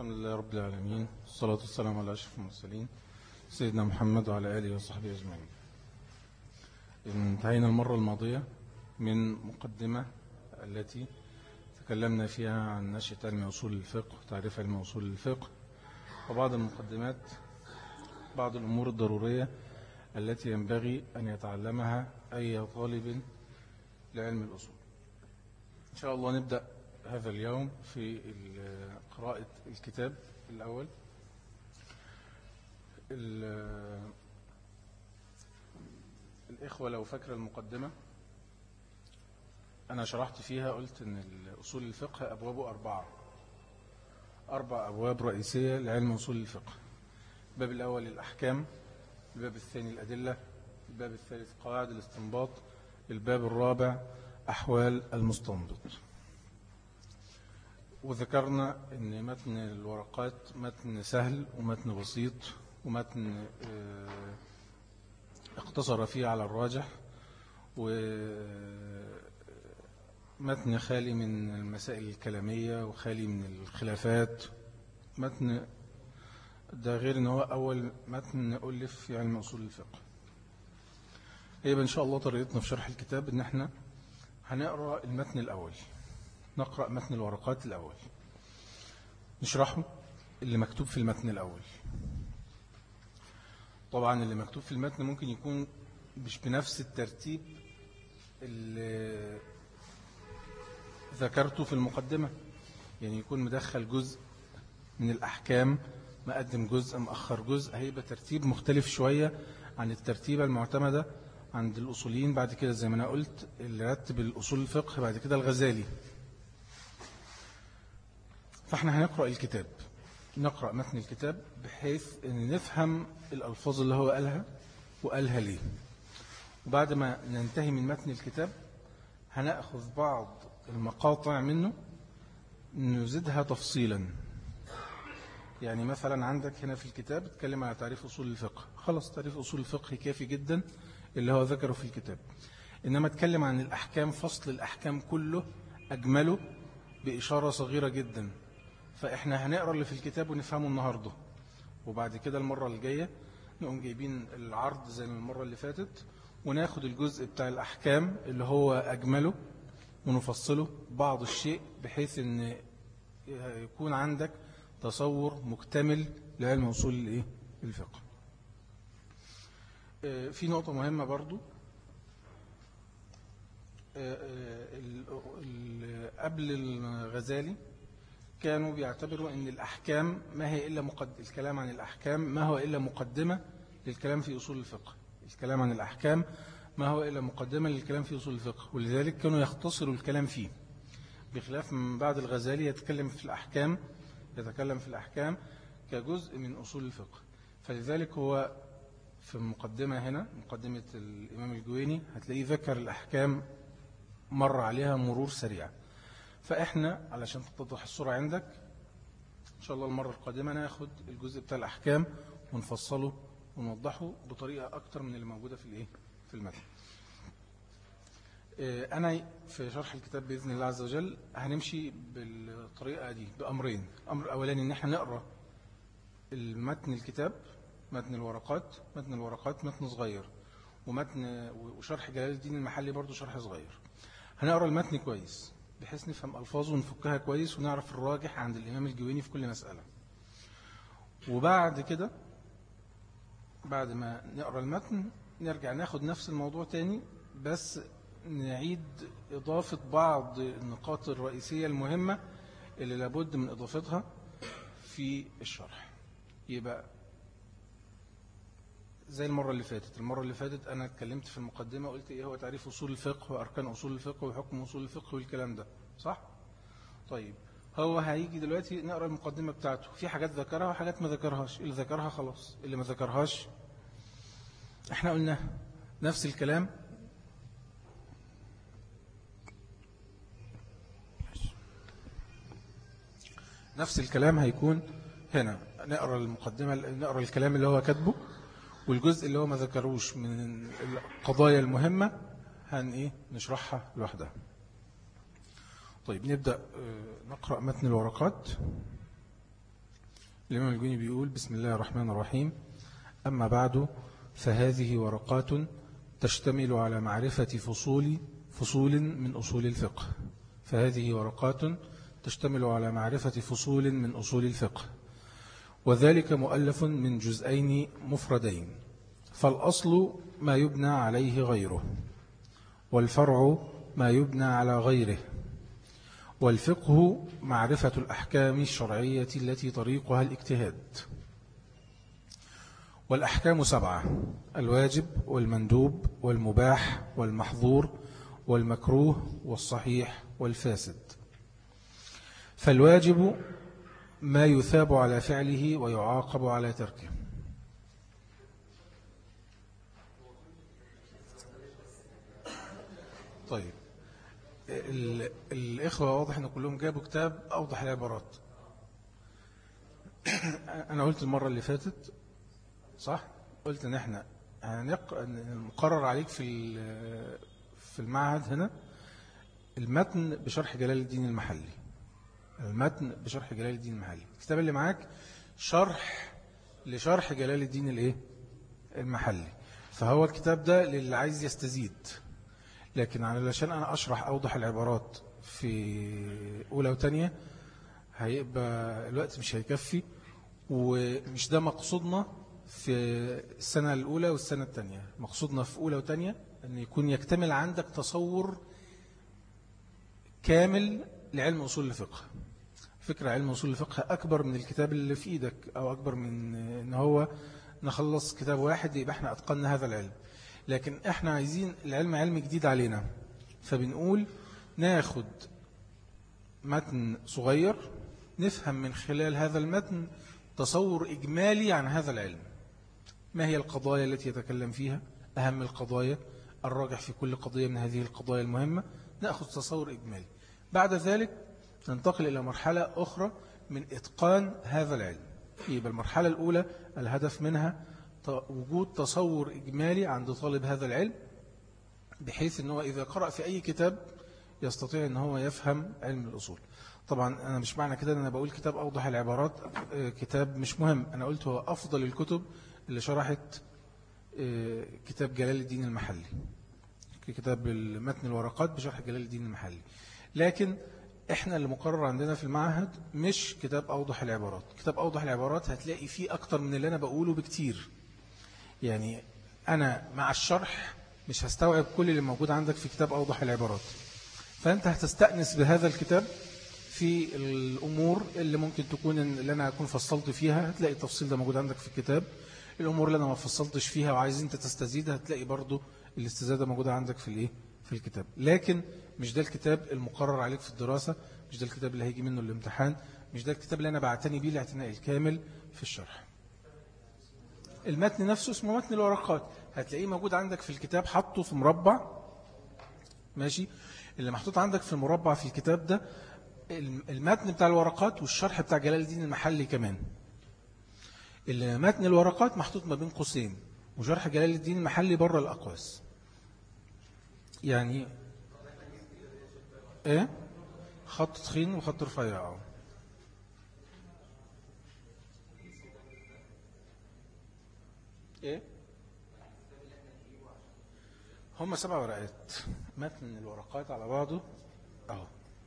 الحمد لله رب العالمين، والصلاة والسلام على أشرف المرسلين سيدنا محمد وعلى آله وصحبه أجمعين. انتهينا المرة الماضية من مقدمة التي تكلمنا فيها عن نشأة علم أصول الفقه وتعريف علم أصول الفقه وبعض المقدمات، بعض الأمور الضرورية التي ينبغي أن يتعلمها أي طالب لعلم الأصول. إن شاء الله نبدأ هذا اليوم في قراءة الكتاب الأول. الإخوة لو فاكر المقدمة أنا شرحت فيها، قلت أن أصول الفقه أبوابه أربع أبواب رئيسية لعلم أصول الفقه. الباب الأول الأحكام، الباب الثاني الأدلة، الباب الثالث قواعد الاستنباط، الباب الرابع أحوال المستنبط. وذكرنا أن متن الورقات متن سهل ومتن بسيط ومتن اقتصر فيه على الراجح، ومتن خالي من المسائل الكلامية وخالي من الخلافات. متن ده غير أنه هو أول متن ألف في علم أصول الفقه. يبقى إن شاء الله طريقتنا في شرح الكتاب أن احنا هنقرأ المتن الأول، نقرأ متن الورقات الأول، نشرحه اللي مكتوب في المتن الأول. طبعا اللي مكتوب في المتن ممكن يكون مش بنفس الترتيب اللي ذكرته في المقدمة، يعني يكون مدخل جزء من الأحكام، مقدم جزء، مأخر جزء، هيبقى ترتيب مختلف شوية عن الترتيبة المعتمدة عند الأصوليين. بعد كده زي ما أنا قلت اللي رتب الأصول الفقه بعد كده الغزالي. فاحنا هنقرأ الكتاب، نقرأ متن الكتاب بحيث ان نفهم الألفاظ اللي هو قالها وقالها ليه. وبعد ما ننتهي من متن الكتاب هنأخذ بعض المقاطع منه نزيدها تفصيلا. يعني مثلا عندك هنا في الكتاب اتكلم على تعريف أصول الفقه، خلاص تعريف أصول الفقه كافي جدا اللي هو ذكره في الكتاب. إنما اتكلم عن الأحكام، فصل الأحكام كله أجمله بإشارة صغيرة جدا. فإحنا هنقرأ اللي في الكتاب ونفهمه النهاردة، وبعد كده المرة الجاية نقوم جايبين العرض زي المرة اللي فاتت وناخد الجزء بتاع الأحكام اللي هو أجمله ونفصله بعض الشيء بحيث أن يكون عندك تصور مكتمل لعلم أصول الفقه. في نقطة مهمة برضو، قبل الغزالي كانوا بيعتبروا أن الأحكام ما هي إلا الكلام عن الأحكام ما هو إلا مقدمة للكلام في أصول الفقه. الكلام عن الأحكام ما هو إلا مقدمة للكلام في أصول الفقه، ولذلك كانوا يختصروا الكلام فيه، بخلاف من بعد الغزالي يتكلم في الأحكام كجزء من أصول الفقه. فلذلك هو في المقدمة هنا، مقدمة الإمام الجويني، هتلاقيه ذكر الأحكام مر عليها مرور سريع. فإحنا علشان تتضح الصورة عندك إن شاء الله المرة القادمة ناخد الجزء بتاع الأحكام ونفصله ونوضحه بطريقة أكتر من اللي موجودة في المتن. أنا في شرح الكتاب بإذن الله عز وجل هنمشي بالطريقة دي بأمرين. أمر أولاني إن احنا نقرأ المتن الكتاب، متن الورقات متن صغير، وشرح جلال الدين المحلي برضو شرح صغير. هنقرأ المتن كويس بحيث نفهم ألفاظه ونفكها كويس ونعرف الراجح عند الإمام الجويني في كل مسألة. وبعد كده بعد ما نقرأ المتن نرجع ناخد نفس الموضوع تاني، بس نعيد إضافة بعض النقاط الرئيسية المهمة اللي لابد من إضافتها في الشرح. يبقى زي المرة اللي فاتت أنا اتكلمت في المقدمة قلت إيه هو تعريف أصول الفقه وأركان أصول الفقه وحكم أصول الفقه والكلام ده، صح؟ طيب هو هيجي دلوقتي نقرأ المقدمة بتاعته، في حاجات ذكرها وحاجات ما ذكرهاش. اللي ذكرها خلاص، اللي ما ذكرهاش احنا قلنا نفس الكلام. نفس الكلام هيكون هنا، نقرأ المقدمة، نقرأ الكلام اللي هو كاتبه، والجزء اللي هو ما ذكروش من القضايا المهمة نشرحها لوحدها. طيب نبدأ نقرأ متن الورقات. الإمام الجوني بيقول: بسم الله الرحمن الرحيم. أما بعد، فهذه ورقات تشتمل على معرفة فصول من أصول الفقه. فهذه ورقات تشتمل على معرفة فصول من أصول الفقه، وذلك مؤلف من جزئين مفردين. فالأصل ما يبنى عليه غيره، والفرع ما يبنى على غيره. والفقه معرفة الأحكام الشرعية التي طريقها الاجتهاد. والأحكام 7: الواجب والمندوب والمباح والمحظور والمكروه والصحيح والفاسد. فالواجب ما يثاب على فعله ويعاقب على تركه. طيب، الإخوة واضح أن كلهم جابوا كتاب أوضح العبارات. أنا قلت المرة اللي فاتت، صح؟ قلت أن احنا نقرر عليك في المعهد هنا المتن بشرح جلال الدين المحلي. المتن بشرح جلال الدين المحلي. الكتاب اللي معاك شرح لشرح جلال الدين المحلي. فهو الكتاب ده للي عايز يستزيد. لكن علشان أنا أشرح أوضح العبارات في أولى وتانية هيبقى الوقت مش هيكفي، ومش ده مقصودنا في السنة الأولى والسنة التانية. مقصودنا في أولى وتانية أن يكون يكتمل عندك تصور كامل لعلم أصول الفقه. فكرة علم أصول الفقه أكبر من الكتاب اللي في إيدك، أو أكبر من أن هو نخلص كتاب واحد يبقى احنا أتقلنا هذا العلم. لكن احنا عايزين العلم علم جديد علينا، فبنقول ناخد متن صغير نفهم من خلال هذا المتن تصور إجمالي عن هذا العلم. ما هي القضايا التي يتكلم فيها، أهم القضايا، الراجح في كل قضية من هذه القضايا المهمة، نأخذ تصور إجمالي. بعد ذلك ننتقل إلى مرحلة أخرى من إتقان هذا العلم. يبقى المرحلة الأولى الهدف منها وجود تصور إجمالي عند طالب هذا العلم، بحيث أنه إذا قرأ في أي كتاب يستطيع أنه هو يفهم علم الأصول. طبعا أنا مش معنى كده أن أنا بقول كتاب أوضح العبارات كتاب مش مهم. أنا قلت هو أفضل الكتب اللي شرحت كتاب جلال الدين المحلي، كتاب متن الورقات بشرح جلال الدين المحلي. لكن احنا اللي مقرر عندنا في المعهد مش كتاب أوضح العبارات. كتاب أوضح العبارات هتلاقي فيه أكتر من اللي أنا بقوله بكتير. يعني أنا مع الشرح مش هستوعب كل اللي موجود عندك في كتاب أوضح العبارات، فأنت هتستأنس بهذا الكتاب في الأمور اللي ممكن تكون اللي أنا أكون فصلت فيها، هتلاقي التفصيل ده موجود عندك في الكتاب. الأمور اللي أنا ما فصلتش فيها وعايز أنت تستزيد هتلاقي برضو الاستزادة موجودة عندك في الكتاب. لكن مش ده الكتاب المقرر عليك في الدراسة، مش ده الكتاب اللي هيجي منه الامتحان، مش ده الكتاب اللي أنا بعتني بيه الاعتناء الكامل في الشرح. المتن نفسه اسمه متن الورقات، هتلاقيه موجود عندك في الكتاب، حطه في مربع. ماشي، اللي محطوط عندك في المربع في الكتاب ده المتن بتاع الورقات والشرح بتاع جلال الدين المحلي كمان. متن الورقات محطوط ما بين قوسين، وشرح جلال الدين المحلي بره الأقواس. يعني ايه، خط تخين وخط رفيع. ايه، هم 7 ورقات متن الورقات على بعضه اهو.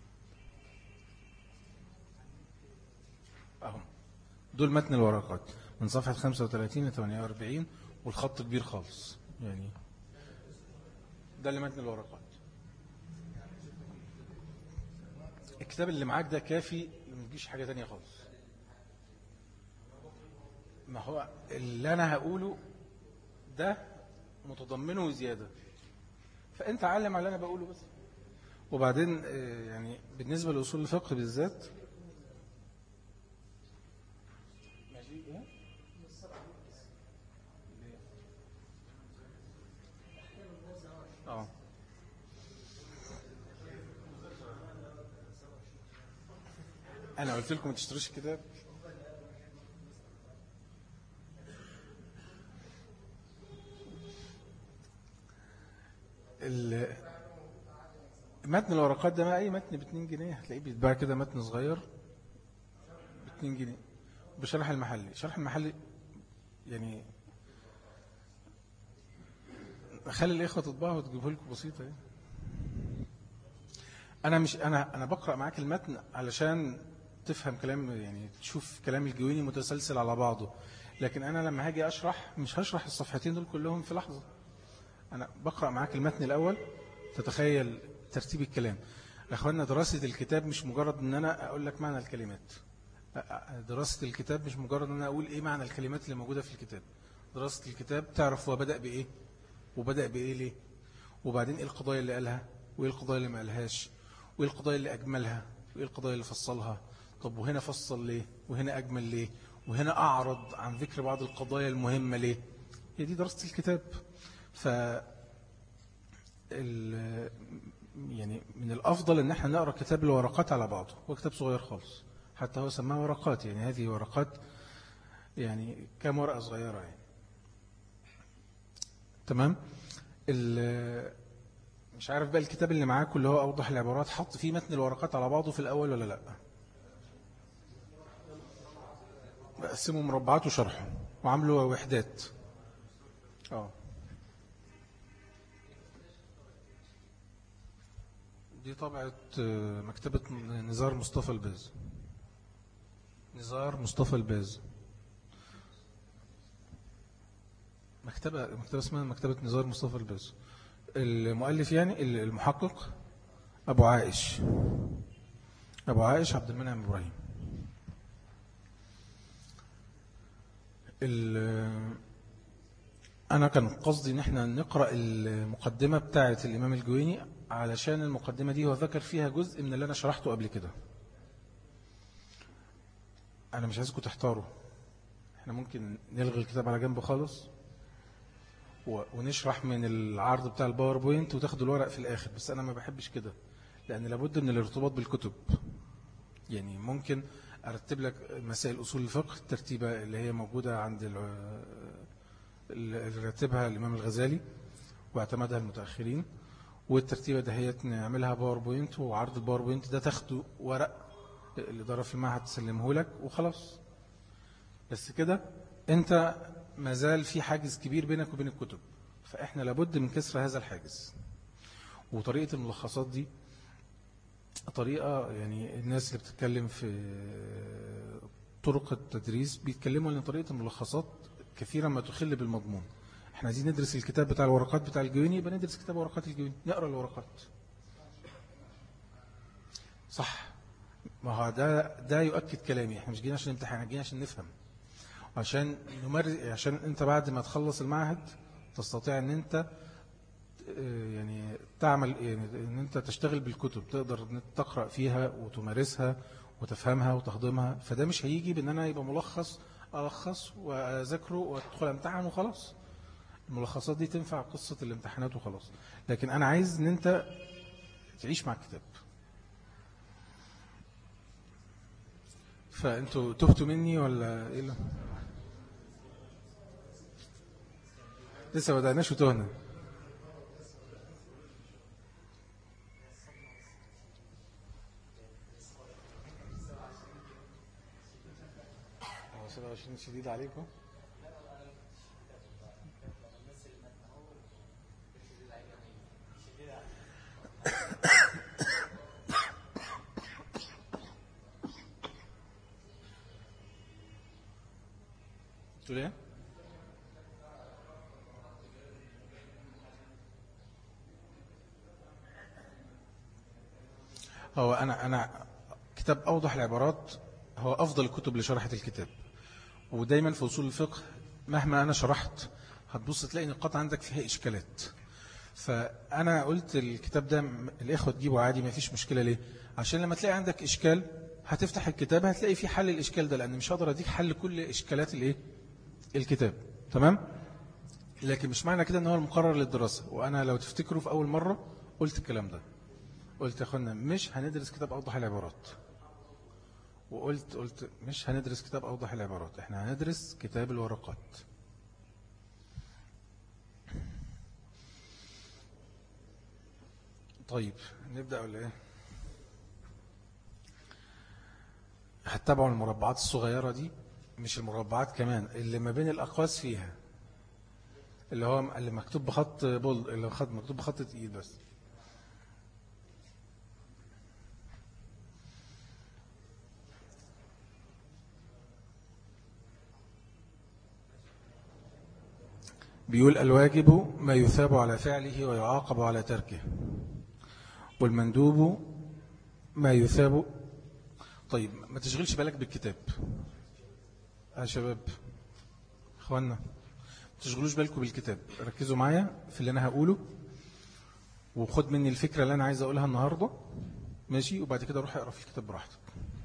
دول متن الورقات من صفحة 35 ل 48، والخط كبير خالص. يعني ده اللي متن الورقات. الكتاب اللي معاك ده كافي، ما تجيش حاجة تانية خالص. ما هو اللي أنا هقوله ده متضمنه زيادة، فأنت علم على اللي أنا بقوله بس. وبعدين يعني بالنسبة لأصول الفقه بالذات، أنا قلت لكم ما تشتروش الكتاب. متن الورقات ده ما أي متن ب2 جنيه هتلاقيه بيتباع كده، متن صغير ب2 جنيه. بشرح المحلي. شرح المحلي يعني خلي الإخوة تطبعه وتجيبه لكم بسيطة يعني. أنا بقرأ معاك المتن علشان تفهم كلام، يعني تشوف كلام الجويني متسلسل على بعضه. لكن أنا لما هاجي أشرح مش هشرح الصفحتين دول كلهم في لحظة. أنا بقرأ معاك المتن الأول تتخيل ترتيب الكلام. أخوانا دراسة الكتاب مش مجرد أن أنا أقول لك معنى الكلمات. دراسة الكتاب مش مجرد أن أنا أقول إيه معنى الكلمات اللي موجودة في الكتاب. دراسة الكتاب تعرف هو بدأ بإيه وبدأ بإيه ليه، وبعدين إيه القضايا اللي قالها وإيه القضايا اللي ما قالهاش، وإيه القضايا اللي أجملها وإيه القضايا اللي فصلها. طب وهنا فصل ليه وهنا أجمل ليه وهنا أعرض عن ذكر بعض القضايا المهمة ليه. هي دي دراسة الكتاب. ف يعني من الأفضل أن احنا نقرأ كتاب الورقات على بعضه. هو كتاب صغير خالص، حتى هو سماه ورقات، يعني هذه ورقات يعني كام ورقة صغيرة يعني. تمام. مش عارف بقى الكتاب اللي معاكم اللي هو أوضح العبارات حط فيه متن الورقات على بعضه في الأول ولا لا؟ بقسمه مربعات وشرحه وعملوا وحدات. دي طبعة مكتبة نزار مصطفى الباز. نزار مصطفى الباز، مكتبة اسمها مكتبة نزار مصطفى الباز. المؤلف يعني المحقق أبو عائش عبد المنعم إبراهيم. أنا كان قصدي إن احنا نقرأ المقدمة بتاعة الإمام الجويني، علشان المقدمة دي هو ذكر فيها جزء من اللي أنا شرحته قبل كده. أنا مش عايزكم تحتاروا، احنا ممكن نلغي الكتاب على جنب خالص ونشرح من العرض بتاع الباوربوينت وتاخدوا الورق في الآخر. بس أنا ما بحبش كده، لأن لابد من الارتباط بالكتب. يعني ممكن أرتب لك مسائل أصول الفقه الترتيبة اللي هي موجودة عند اللي رتبها الإمام الغزالي واعتمدها المتأخرين، والترتيبة ده هي نعملها باوربوينت، وعرض الباوربوينت ده تاخده ورق الإدارة في المعهد تسلمه لك وخلاص. بس كده أنت مازال في حاجز كبير بينك وبين الكتب، فإحنا لابد من كسر هذا الحاجز. وطريقة الملخصات دي طريقة، يعني الناس اللي بتتكلم في طرق التدريس بيتكلموا أن طريقة الملخصات كثيرا ما تخل بالمضمون. احنا عايزين ندرس الكتاب بتاع الورقات بتاع الجويني، يبقى ندرس كتاب ورقات الجويني، نقرأ الورقات. صح، ما هو ده يؤكد كلامي. احنا مش جينا عشان نمتحن، احنا جينا عشان نفهم، عشان انت بعد ما تخلص المعهد تستطيع ان انت يعني تعمل، يعني ان انت تشتغل بالكتب، تقدر تقرأ فيها وتمارسها وتفهمها وتهضمها. فده مش هيجي بان انا يبقى ألخص وأذكره وأدخل امتحن وخلاص. الملخصات دي تنفع قصة الامتحانات وخلاص، لكن أنا عايز ان انت تعيش مع الكتاب. فأنتوا تهتوا مني ولا إيه؟ لسه ما بدأناش وتهنا. هو 27 شديد عليكم. تقول ايه؟ هو أنا كتاب أوضح العبارات هو أفضل الكتب لشرحة الكتاب. ودايما في أصول الفقه مهما أنا شرحت هتبص تلاقي نقاط عندك فيها إشكالات. فأنا قلت الكتاب ده الإخوة تجيبه عادي ما فيش مشكلة. ليه؟ عشان لما تلاقي عندك إشكال هتفتح الكتاب هتلاقي فيه حل الإشكال ده، لأن مش هقدر أديك حل كل إشكالات الكتاب. تمام؟ لكن مش معنى كده أنه هو المقرر للدراسة. وأنا لو تفتكروا في أول مرة قلت الكلام ده، قلت يا أخوانا مش هندرس كتاب أوضح العبارات، وقلت مش هندرس كتاب أوضح العبارات، احنا هندرس كتاب الورقات. طيب نبدأ ولا ايه؟ هتتابعوا المربعات الصغيرة دي مش المربعات كمان، اللي ما بين الأقواس فيها، اللي هو اللي مكتوب بخط بول، اللي مكتوب بخط تقيل بس. بيقول الواجب ما يثاب على فعله ويعاقب على تركه، والمندوب ما يثاب. طيب ما تشغلش بالك بالكتاب يا شباب، اخوانا ما تشغلوش بالكم بالكتاب، ركزوا معايا في اللي انا هقوله وخد مني الفكرة اللي انا عايز اقولها النهاردة، ماشي؟ وبعد كده روح اقرا في الكتاب براحتك.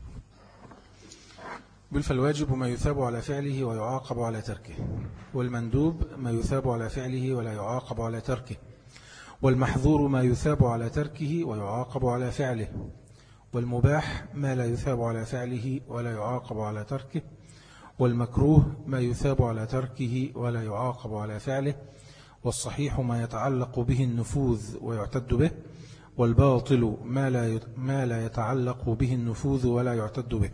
بل فالواجب ما يثاب على فعله ويعاقب على تركه، والمندوب ما يثاب على فعله ولا يعاقب على تركه، والمحظور ما يثاب على تركه ويعاقب على فعله، والمباح ما لا يثاب على فعله ولا يعاقب على تركه، والمكروه ما يثاب على تركه ولا يعاقب على فعله، والصحيح ما يتعلق به النفوذ ويعتد به، والباطل ما لا يتعلق به النفوذ ولا يعتد به.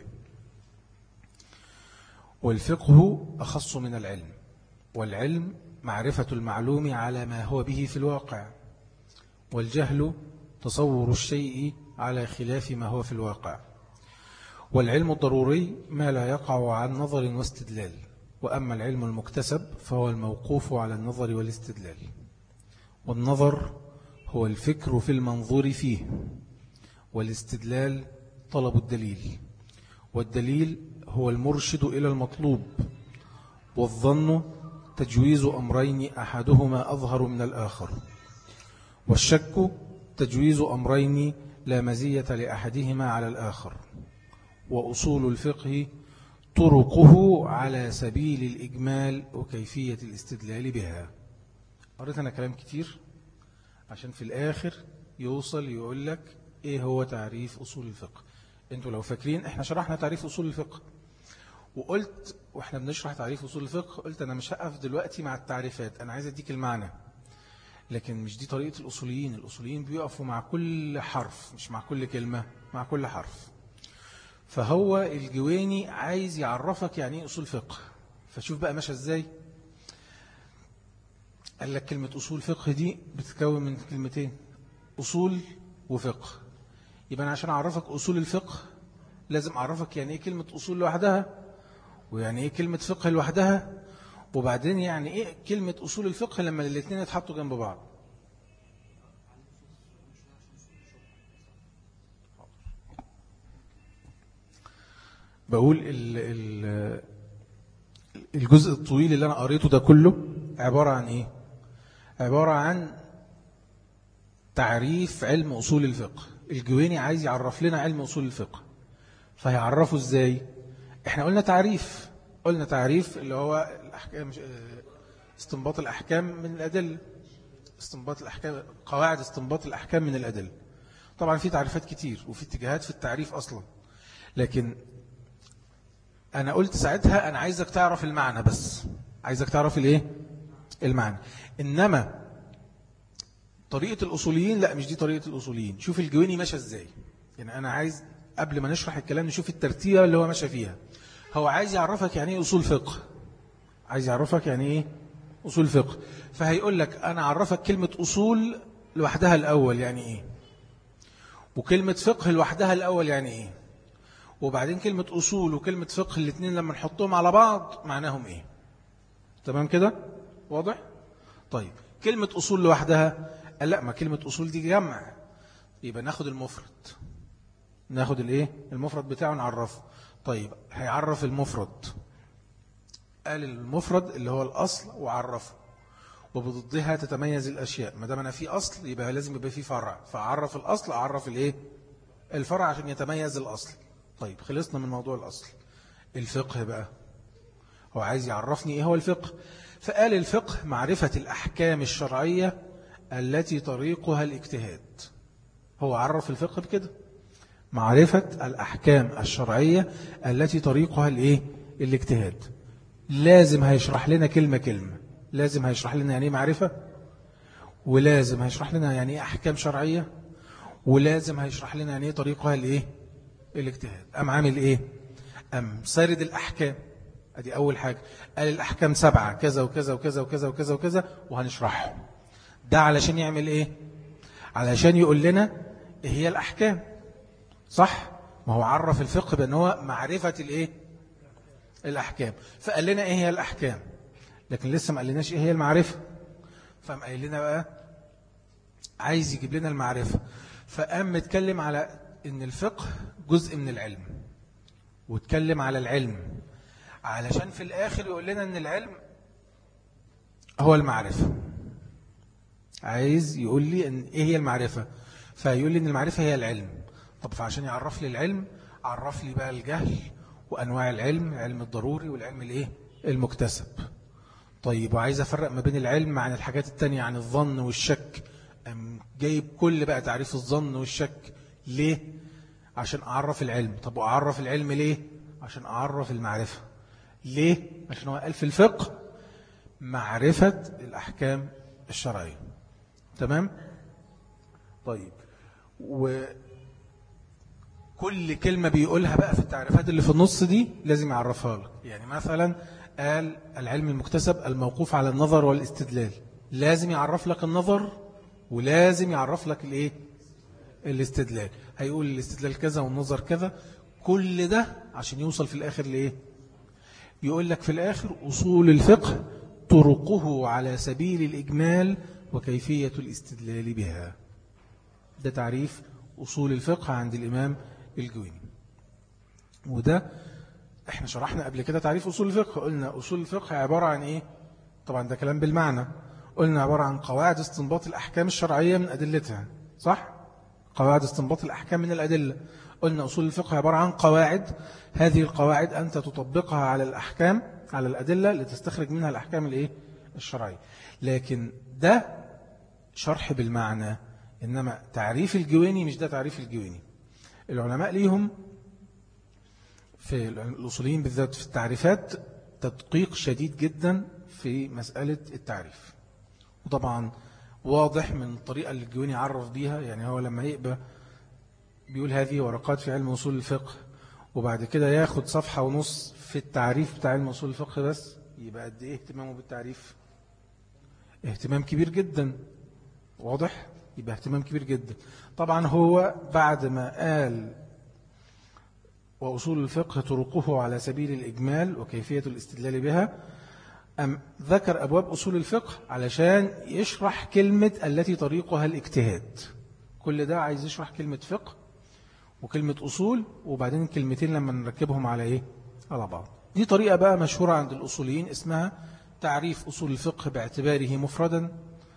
والفقه أخص من العلم، والعلم معرفة المعلوم على ما هو به في الواقع، والجهل تصور الشيء على خلاف ما هو في الواقع. والعلم الضروري ما لا يقع عن نظر واستدلال، وأما العلم المكتسب فهو الموقوف على النظر والاستدلال. والنظر هو الفكر في المنظور فيه، والاستدلال طلب الدليل، والدليل هو المرشد إلى المطلوب، والظن تجويز أمرين أحدهما أظهر من الآخر، والشك تجويز أمرين لا مزية لأحدهما على الآخر. وأصول الفقه طرقه على سبيل الإجمال وكيفية الاستدلال بها. قريت أنا كلام كتير عشان في الآخر يوصل يقول لك إيه هو تعريف أصول الفقه. أنتوا لو فاكرين إحنا شرحنا تعريف أصول الفقه، وقلت وإحنا بنشرح تعريف أصول الفقه قلت أنا مش هقف دلوقتي مع التعريفات، أنا عايز أديك المعنى، لكن مش دي طريقة الأصوليين. الأصوليين بيقفوا مع كل حرف، مش مع كل كلمة، مع كل حرف. فهو الجويني عايز يعرفك يعني ايه أصول فقه، فشوف بقى ماشي ازاي. قال لك كلمة أصول فقه دي بتتكون من كلمتين، أصول وفقه. يبقى أنا عشان أعرفك أصول الفقه لازم أعرفك يعني ايه كلمة أصول لوحدها، ويعني ايه كلمة فقه لوحدها، وبعدين يعني ايه كلمة أصول الفقه لما الاثنين يتحطوا جنب بعض. بقول الجزء الطويل اللي أنا قريته ده كله عبارة عن إيه؟ عبارة عن تعريف علم أصول الفقه. الجويني عايز يعرف لنا علم أصول الفقه، فهيعرفه إزاي؟ إحنا قلنا تعريف اللي هو الأحكام، استنباط الأحكام من الأدلة، استنباط الأحكام، قواعد استنباط الأحكام من الأدلة. طبعا في تعريفات كتير وفي اتجاهات في التعريف أصلا، لكن أنا قلت ساعتها أنا عايزك تعرف المعنى، بس عايزك تعرف الإيه؟ المعنى. إنما طريقة الأصوليين لا، مش دي طريقة الأصوليين. شوف الجويني ماشى إزاي. يعني أنا عايز قبل ما نشرح الكلام نشوف الترتيبة اللي هو ماشى فيها. هو عايز يعرفك يعني إيه أصول فقه، عايز يعرفك يعني إيه أصول فقه. فهيقول لك أنا أعرفك كلمة أصول لوحدها الأول يعني إيه، وكلمة فقه لوحدها الأول يعني إيه، وبعدين كلمة أصول وكلمة فقه الاثنين لما نحطهم على بعض معناهم إيه. تمام كده؟ واضح؟ طيب كلمة أصول لوحدها قال لا، ما كلمة أصول دي جمع، يبقى ناخد المفرد، ناخد الإيه؟ المفرد بتاعه نعرفه. طيب هيعرف المفرد، قال المفرد اللي هو الأصل وعرفه، وبضدها تتميز الأشياء. ما دام أنا في أصل يبقى لازم يبقى في فرع، فأعرف الأصل أعرف الإيه؟ الفرع عشان يتميز الأصل. طيب خلصنا من موضوع الأصل. الفقه بقى هو عايز يعرفني إيه هو الفقه، فقال الفقه معرفة الأحكام الشرعية التي طريقها الاجتهاد. هو عرف الفقه بكده، معرفة الأحكام الشرعية التي طريقها الإيه؟ الاجتهاد. لازم هيشرح لنا كلمة كلمة، لازم هيشرح لنا يعني معرفة، ولازم هيشرح لنا يعني أحكام شرعية، ولازم هيشرح لنا يعني طريقها الإيه؟ الاجتهاد. أم عامل إيه؟ أم سرد الأحكام، أدي أول حاجة. قال الأحكام 7 كذا وكذا وكذا وكذا وكذا وكذا وهنشرحهم. ده علشان يعمل إيه؟ علشان يقول لنا إيه هي الأحكام. صح؟ ما هو عرف الفقه بأن هو معرفة الإيه؟ الأحكام. فقال لنا إيه هي الأحكام، لكن لسه ما قال لناش إيه هي المعرفة. فقام قال لنا بقى عايز يجيب لنا المعرفة، فقام متكلم على إن الفقه جزء من العلم، واتكلم على العلم علشان في الآخر يقول لنا إن العلم هو المعرفة. عايز يقول لي إن إيه هي المعرفة، فيقول لي إن المعرفة هي العلم. طب فعشان يعرف لي العلم عرف لي بقى الجهل وأنواع العلم، العلم الضروري والعلم الإيه؟ المكتسب. طيب وعايز أفرق ما بين العلم عن الحاجات التانية، عن الظن والشك. جايب كل بقى تعريف الظن والشك. ليه؟ عشان أعرف العلم. طب وأعرف العلم ليه؟ عشان أعرف المعرفة. ليه؟ عشان هو قال في الفقه معرفة الأحكام الشرعية. تمام؟ طيب وكل كلمة بيقولها بقى في التعريفات اللي في النص دي لازم يعرفها لك. يعني مثلا قال العلم المكتسب الموقوف على النظر والاستدلال، لازم يعرف لك النظر ولازم يعرف لك الايه؟ الاستدلال. هيقول الاستدلال كذا والنظر كذا، كل ده عشان يوصل في الآخر لإيه؟ يقول لك في الآخر أصول الفقه طرقه على سبيل الإجمال وكيفية الاستدلال بها. ده تعريف أصول الفقه عند الإمام الجويني. وده احنا شرحنا قبل كده تعريف أصول الفقه. قلنا أصول الفقه عبارة عن إيه؟ طبعا ده كلام بالمعنى. قلنا عبارة عن قواعد استنباط الأحكام الشرعية من أدلتها. صح؟ قواعد استنباط الأحكام من الأدلة. قلنا أصول الفقه عبارة عن قواعد، هذه القواعد أنت تطبقها على الأحكام، على الأدلة لتستخرج منها الأحكام الإيه؟ الشرعية. لكن ده شرح بالمعنى، إنما تعريف الجويني مش ده تعريف الجويني. العلماء ليهم في الأصوليين بالذات في التعريفات تدقيق شديد جدا في مسألة التعريف. وطبعا واضح من الطريقة اللي الجويني عرف بيها. يعني هو لما يقبى بيقول هذه ورقات في علم أصول الفقه وبعد كده ياخد صفحة ونص في التعريف بتاع علم أصول الفقه بس، يبقى قد إيه اهتمامه بالتعريف؟ اهتمام كبير جدا. واضح؟ يبقى اهتمام كبير جدا. طبعا هو بعد ما قال وأصول الفقه طرقه على سبيل الإجمال وكيفية الاستدلال بها، ذكر أبواب أصول الفقه علشان يشرح كلمة التي طريقها الاجتهاد. كل ده عايز يشرح كلمة فقه وكلمة أصول، وبعدين كلمتين لما نركبهم على إيه؟ على بعض. دي طريقة بقى مشهورة عند الأصوليين اسمها تعريف أصول الفقه باعتباره مفردا،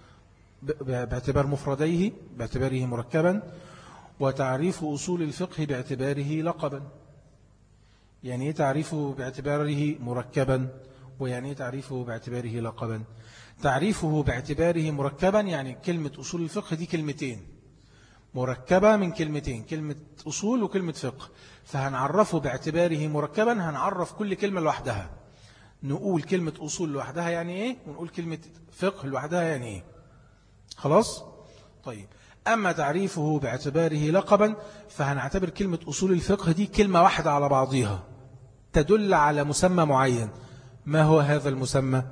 باعتبار مفرديه، باعتباره مركبا، وتعريف أصول الفقه باعتباره لقبا. يعني إيه تعريفه باعتباره مركبا؟ ويعني إيه تعريفه باعتباره لقبا؟ تعريفه باعتباره مركبا يعني كلمة أصول الفقه دي كلمتين مركبة من كلمتين، كلمة أصول وكلمة فقه. فهنعرفه باعتباره مركبا، هنعرف كل كلمة لوحدها. نقول كلمة أصول لوحدها يعني إيه، ونقول كلمة فقه لوحدها يعني إيه. خلاص؟ طيب، أما تعريفه باعتباره لقبا فهنعتبر كلمة أصول الفقه دي كلمة واحدة على بعضها تدل على مسمى معين. ما هو هذا المسمى؟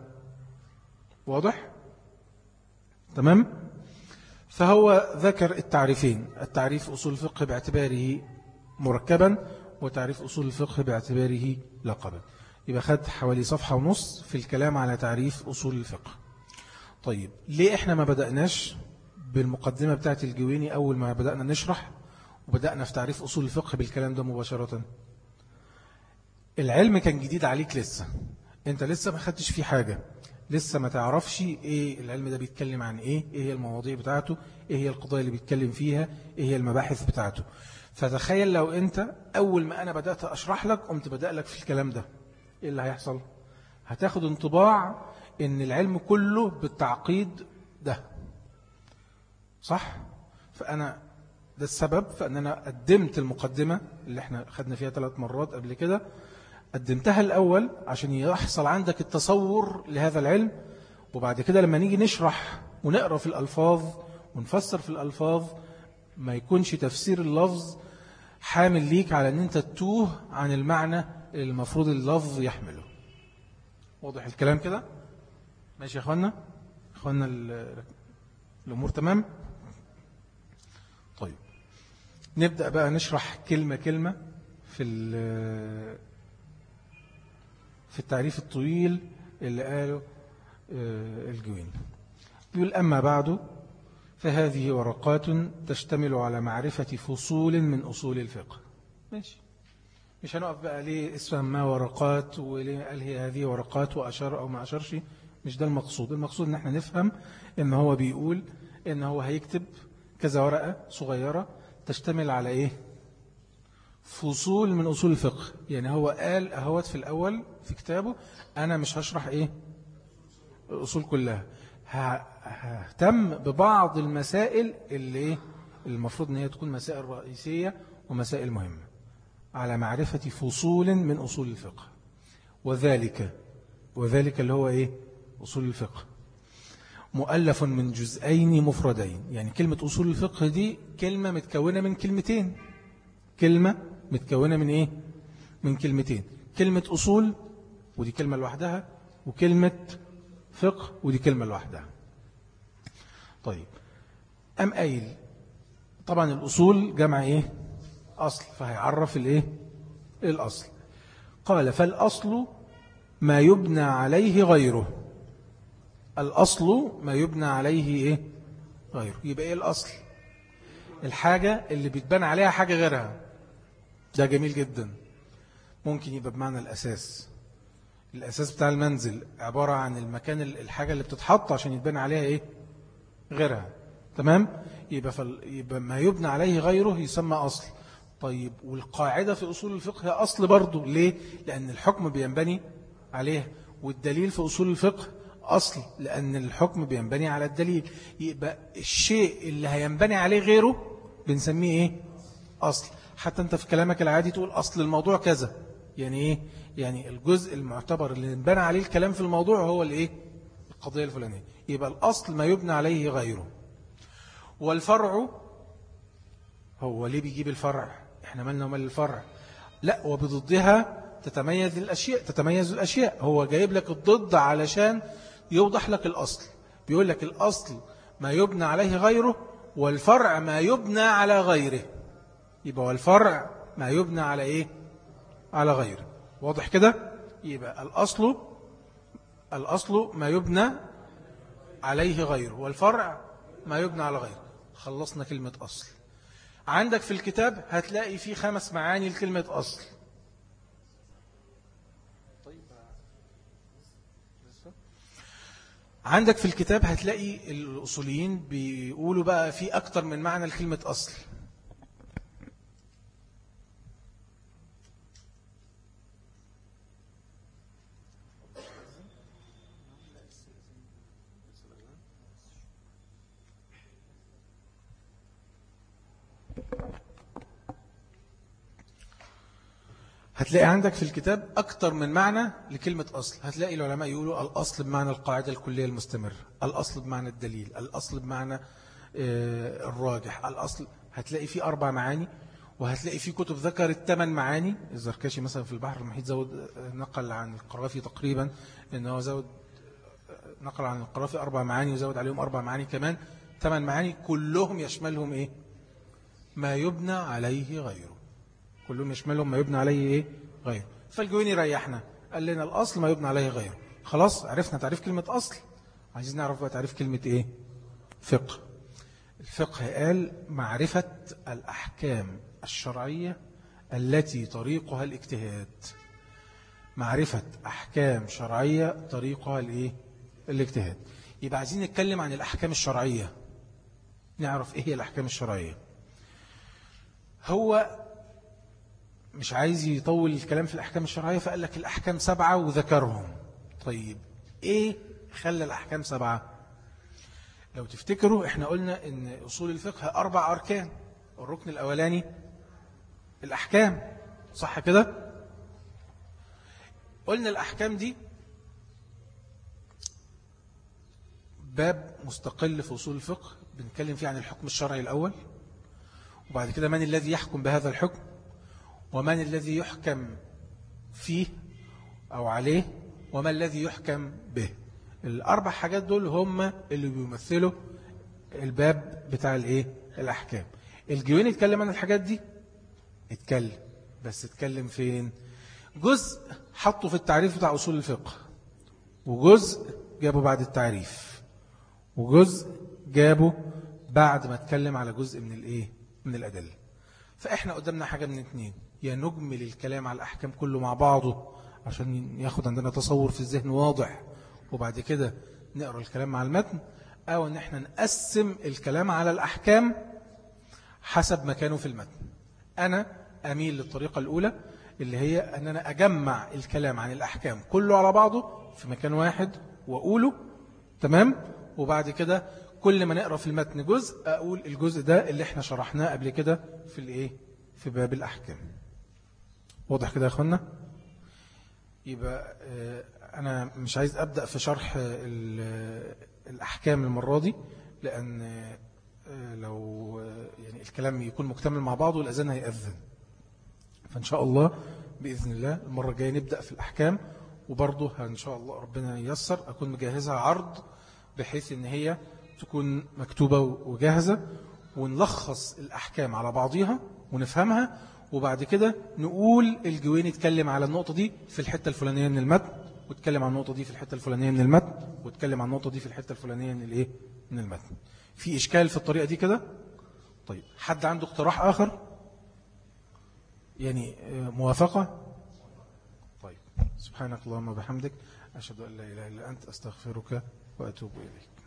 واضح؟ تمام؟ فهو ذكر التعريفين، التعريف أصول الفقه باعتباره مركبا وتعريف أصول الفقه باعتباره لقبا. يبقى خد حوالي صفحة ونص في الكلام على تعريف أصول الفقه. طيب ليه احنا ما بدأناش بالمقدمة بتاعت الجويني أول ما بدأنا نشرح وبدأنا في تعريف أصول الفقه بالكلام ده مباشرة؟ العلم كان جديد عليك لسه، انت لسه ما خدتش فيه حاجة، لسه ما تعرفش ايه العلم ده بيتكلم عن ايه هي المواضيع بتاعته، ايه هي القضايا اللي بيتكلم فيها، ايه هي المباحث بتاعته. فتخيل لو انت اول ما انا بدأت اشرح لك قمت بدأ لك في الكلام ده، ايه اللي هيحصل؟ هتاخد انطباع ان العلم كله بالتعقيد ده. صح؟ فانا ده السبب فان انا قدمت المقدمة اللي احنا خدنا فيها 3 مرات قبل كده، قدمتها الأول عشان يحصل عندك التصور لهذا العلم، وبعد كده لما نيجي نشرح ونقرأ في الألفاظ ونفسر في الألفاظ ما يكونش تفسير اللفظ حامل ليك على أن أنت تتوه عن المعنى اللي المفروض اللفظ يحمله. واضح الكلام كده؟ ماشي يا أخوانا الأمور تمام؟ طيب نبدأ بقى نشرح كلمة كلمة في التعريف الطويل اللي قاله الجويني. يقول أما بعد فهذه ورقات تشتمل على معرفة فصول من أصول الفقه. ماشي، مش هنقف بقى ليه اسم ما ورقات وليه قال هي هذه ورقات وأشار أو ما أشارش، مش ده المقصود. المقصود ان احنا نفهم ان هو بيقول ان هو هيكتب كذا ورقة صغيرة تشتمل على ايه؟ فصول من أصول الفقه. يعني هو قال اهوت في الأول في كتابه أنا مش هشرح ايه الأصول كلها، ههتم ببعض المسائل اللي ايه المفروض ان هي تكون مسائل رئيسية ومسائل مهمة على معرفة فصول من أصول الفقه. وذلك اللي هو ايه أصول الفقه مؤلف من جزئين مفردين. يعني كلمة أصول الفقه دي كلمة متكونة من كلمتين. كلمة متكونة من ايه؟ من كلمتين. كلمة أصول ودي كلمة لوحدها، وكلمة فقه ودي كلمة لوحدها. طيب أم قايل طبعا الأصول جمع ايه؟ أصل، فهيعرف الايه؟ الأصل. قال فالأصل ما يبنى عليه غيره. الأصل ما يبنى عليه إيه؟ غيره. يبقى إيه الأصل؟ الحاجة اللي بيتبنى عليها حاجة غيرها. ده جميل جدا. ممكن يبقى بمعنى الأساس. الأساس بتاع المنزل عبارة عن المكان الحاجة اللي بتتحط عشان يتبنى عليها إيه؟ غيرها. تمام؟ يبقى ما يبنى عليه غيره يسمى أصل. طيب والقاعدة في أصول الفقه هي أصل برضو. ليه؟ لأن الحكم بينبني عليه، والدليل في أصول الفقه أصل لأن الحكم بينبني على الدليل. يبقى الشيء اللي هينبني عليه غيره بنسميه إيه؟ أصل. حتى أنت في كلامك العادي تقول أصل الموضوع كذا. يعني إيه؟ يعني الجزء المعتبر اللي انبنى عليه الكلام في الموضوع هو الإيه؟ القضية الفلانية. يبقى الأصل ما يبنى عليه غيره. والفرع هو ليه بيجيب الفرع؟ إحنا مالنا ومال الفرع؟ لا، وبضدها تتميز الأشياء. هو جايب لك الضد علشان يوضح لك الأصل. بيقول لك الأصل ما يبنى عليه غيره، والفرع ما يبنى على غيره. يبقى والفرع ما يبنى على إيه؟ على غيره. واضح كده؟ يبقى الأصل ما يبنى عليه غيره، والفرع ما يبنى على غيره. خلصنا كلمة أصل. عندك في الكتاب هتلاقي فيه 5 معاني لكلمة أصل. عندك في الكتاب هتلاقي الأصوليين بيقولوا بقى في أكتر من معنى لكلمة أصل. هتلاقي عندك في الكتاب أكتر من معنى لكلمة أصل. هتلاقي العلماء يقولوا الأصل بمعنى القاعدة الكلية المستمرة، الأصل بمعنى الدليل، الأصل بمعنى الراجح، الأصل. هتلاقي فيه 4 معاني. وهتلاقي فيه كتب ذكرت 8 معاني. الزركشي مثلا في البحر المحيط زود، نقل عن القرافي تقريبا أنه نقل عن القرافي 4 معاني وزود عليهم 4 معاني كمان، 8 معاني كلهم يشملهم إيه؟ ما يبنى عليه غيره. كلهم يشملهم ما يبنى عليه إيه؟ غيره. فالجويني ريحنا قال لنا الأصل ما يبنى عليه غيره. خلاص عرفنا تعريف كلمة أصل. عايزين نعرف بقى تعريف كلمة إيه؟ فقه. الفقه قال معرفة الأحكام الشرعية التي طريقها الاجتهاد. معرفة أحكام شرعية طريقها الإيه؟ الاجتهاد. يبقى عايزين نتكلم عن الأحكام الشرعية، نعرف إيه هي الأحكام الشرعية. هو مش عايز يطول الكلام في الأحكام الشرعية، فقال لك الأحكام 7 وذكرهم. طيب إيه خلى الأحكام 7؟ لو تفتكروا إحنا قلنا إن أصول الفقه 4 أركان. الركن الأولاني الأحكام، صح كده؟ قلنا الأحكام دي باب مستقل في أصول الفقه بنتكلم فيه عن الحكم الشرعي الأول، وبعد كده من الذي يحكم بهذا الحكم، ومن الذي يحكم فيه أو عليه، وما الذي يحكم به. الأربع حاجات دول هم اللي بيمثلوا الباب بتاع الايه الأحكام. الجويني اتكلم عن الحاجات دي، اتكلم، بس اتكلم فين؟ جزء حطه في التعريف بتاع أصول الفقه، وجزء جابه بعد التعريف، وجزء جابه بعد ما اتكلم على جزء من الايه من الأدلة. فإحنا قدامنا حاجة من اتنين: يا نجمل الكلام على الأحكام كله مع بعضه عشان ياخد عندنا تصور في الذهن واضح، وبعد كده نقرأ الكلام مع المتن، أو أن احنا نقسم الكلام على الأحكام حسب مكانه في المتن. أنا أميل للطريقة الأولى اللي هي أن أنا أجمع الكلام عن الأحكام كله على بعضه في مكان واحد وأقوله تمام، وبعد كده كل ما نقرأ في المتن جزء أقول الجزء ده اللي احنا شرحناه قبل كده في الايه في باب الأحكام. واضح كده يا أخوانا؟ يبقى أنا مش عايز أبدأ في شرح الأحكام المرة دي، لأن لو يعني الكلام يكون مكتمل مع بعضه الأذان هيأذن. فإن شاء الله بإذن الله المرة الجاية نبدأ في الأحكام، وبرضه إن شاء الله ربنا ييسر أكون مجهزها عرض بحيث إن هي تكون مكتوبة وجاهزة، ونلخص الأحكام على بعضها ونفهمها، وبعد كده نقول الجويني يتكلم على النقطة دي في الحتة الفلانية من المتن، واتكلم عن النقطة دي في الحتة الفلانية من المتن، واتكلم عن النقطة دي في الحتة الفلانية من الايه من المتن. في إشكال في الطريقة دي كده؟ طيب حد عنده اقتراح آخر يعني موافقة؟ طيب سبحانك اللهم وبحمدك أشهد أن لا إله إلا أنت أستغفرك وأتوب إليك.